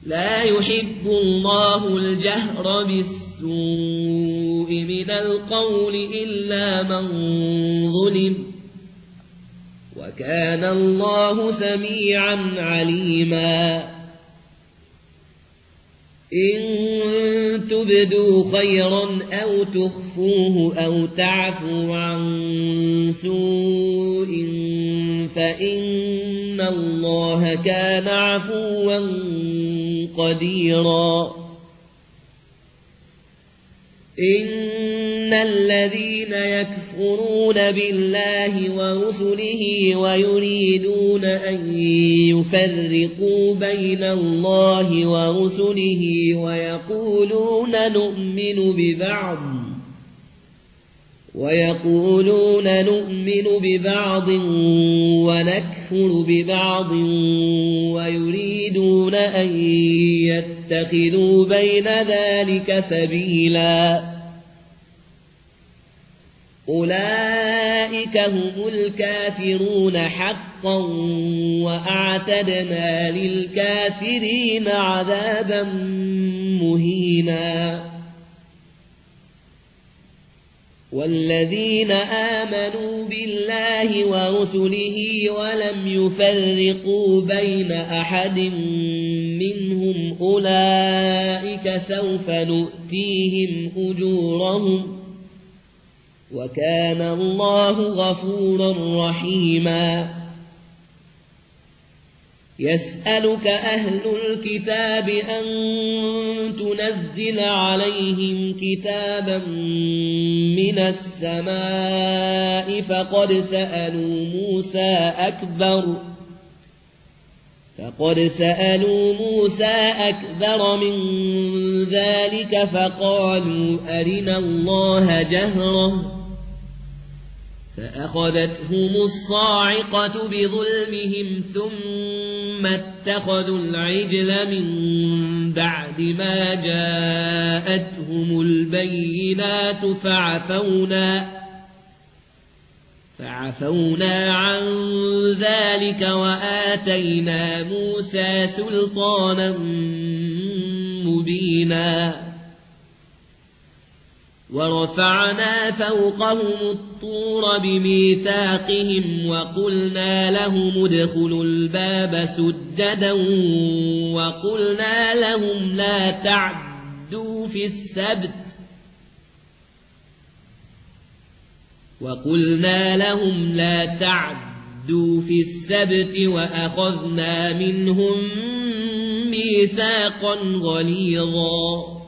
لا يحب الله الجهر بالسوء من القول إلا من ظلم وكان الله سميعا عليما إن تبدوا خيرا أو تخفوه أو تعفوا عن سوء فإن الله كان عفوا قديرا إن الذين يكفرون بالله ورسله ويريدون أن يفرقوا بين الله ورسله ويقولون نؤمن ببعض ونكفر ببعض ويريدون أن يتخذوا بين ذلك سبيلا أولئك هم الكافرون حقا وأعتدنا للكافرين عذابا مهينا والذين آمنوا بالله ورسله ولم يفرقوا بين أحد منهم أولئك سوف نؤتيهم أجورهم وكان الله غفورا رحيما يسألك أهل الكتاب أن تنزل عليهم كتابا من السماء فقد سألوا موسى أكبر من ذلك فقالوا أرنا الله جهرة فأخذتهم الصاعقة بظلمهم ثم اتخذوا العجل من بعد ما جاءتهم البينات فعفونا عن ذلك وآتينا موسى سلطانا مبينا ورفعنا فوقهم الطور بميثاقهم وقلنا لهم ادخلوا الباب سجدا وقلنا لهم لا تعدوا في السبت وأخذنا منهم ميثاقا غليظا